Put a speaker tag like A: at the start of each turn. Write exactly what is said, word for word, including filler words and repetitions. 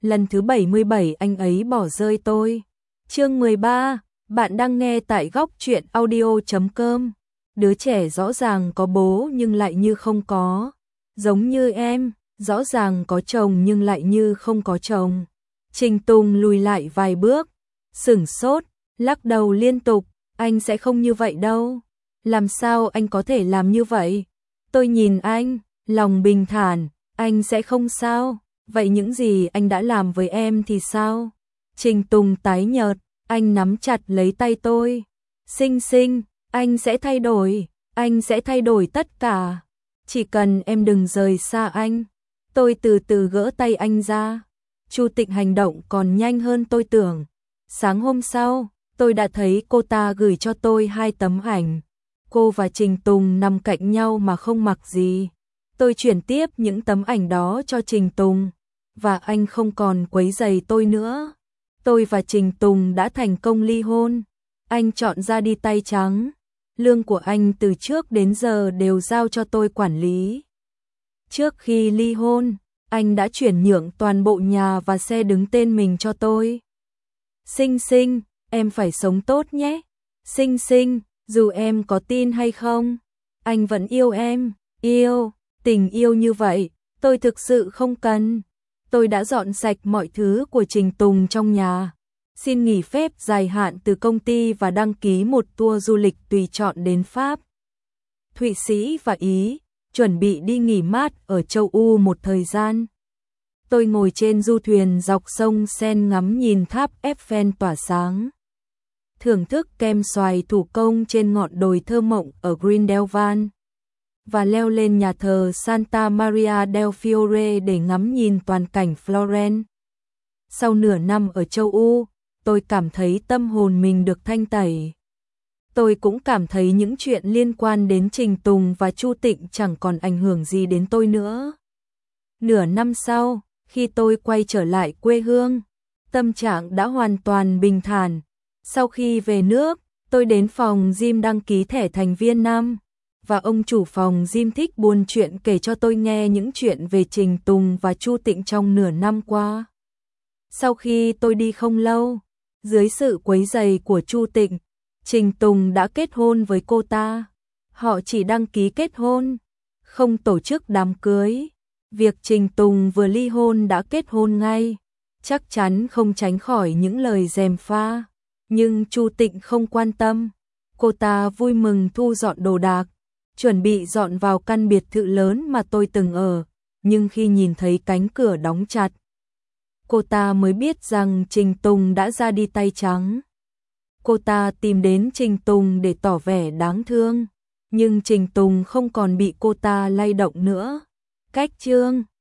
A: lần thứ bảy mươi bảy anh ấy bỏ rơi tôi. Chương mười ba, bạn đang nghe tại góc truyện audio chấm com. Đứa trẻ rõ ràng có bố nhưng lại như không có. Giống như em, rõ ràng có chồng nhưng lại như không có chồng. Trình Tùng lùi lại vài bước, sửng sốt, lắc đầu liên tục, anh sẽ không như vậy đâu. Làm sao anh có thể làm như vậy? Tôi nhìn anh, lòng bình thản, anh sẽ không sao. Vậy những gì anh đã làm với em thì sao? Trình Tùng tái nhợt, anh nắm chặt lấy tay tôi. Sinh sinh, anh sẽ thay đổi, anh sẽ thay đổi tất cả. Chỉ cần em đừng rời xa anh. Tôi từ từ gỡ tay anh ra. Chu Tịnh hành động còn nhanh hơn tôi tưởng. Sáng hôm sau, tôi đã thấy cô ta gửi cho tôi hai tấm ảnh. Cô và Trình Tùng nằm cạnh nhau mà không mặc gì. Tôi chuyển tiếp những tấm ảnh đó cho Trình Tùng. Và anh không còn quấy rầy tôi nữa. Tôi và Trình Tùng đã thành công ly hôn. Anh chọn ra đi tay trắng. Lương của anh từ trước đến giờ đều giao cho tôi quản lý. Trước khi ly hôn, anh đã chuyển nhượng toàn bộ nhà và xe đứng tên mình cho tôi. Sinh sinh, em phải sống tốt nhé. Sinh sinh, dù em có tin hay không, anh vẫn yêu em. Yêu, tình yêu như vậy, tôi thực sự không cần. Tôi đã dọn sạch mọi thứ của Trình Tùng trong nhà. Xin nghỉ phép dài hạn từ công ty và đăng ký một tour du lịch tùy chọn đến Pháp, Thụy Sĩ và Ý, chuẩn bị đi nghỉ mát ở châu Âu một thời gian. Tôi ngồi trên du thuyền dọc sông Sen ngắm nhìn tháp Eiffel tỏa sáng. Thưởng thức kem xoài thủ công trên ngọn đồi thơ mộng ở Grindelwald. Và leo lên nhà thờ Santa Maria del Fiore để ngắm nhìn toàn cảnh Florence. Sau nửa năm ở châu Âu, tôi cảm thấy tâm hồn mình được thanh tẩy. Tôi cũng cảm thấy những chuyện liên quan đến Trình Tùng và Chu Tịnh chẳng còn ảnh hưởng gì đến tôi nữa. Nửa năm sau, khi tôi quay trở lại quê hương, tâm trạng đã hoàn toàn bình thản. Sau khi về nước, tôi đến phòng gym đăng ký thẻ thành viên năm. Và ông chủ phòng gym thích buôn chuyện kể cho tôi nghe những chuyện về Trình Tùng và Chu Tịnh trong nửa năm qua. Sau khi tôi đi không lâu, dưới sự quấy rầy của Chu Tịnh, Trình Tùng đã kết hôn với cô ta. Họ chỉ đăng ký kết hôn, không tổ chức đám cưới. Việc Trình Tùng vừa ly hôn đã kết hôn ngay, chắc chắn không tránh khỏi những lời gièm pha. Nhưng Chu Tịnh không quan tâm. Cô ta vui mừng thu dọn đồ đạc, chuẩn bị dọn vào căn biệt thự lớn mà tôi từng ở. Nhưng khi nhìn thấy cánh cửa đóng chặt, cô ta mới biết rằng Trình Tùng đã ra đi tay trắng. Cô ta tìm đến Trình Tùng để tỏ vẻ đáng thương, nhưng Trình Tùng không còn bị cô ta lay động nữa. Cách chương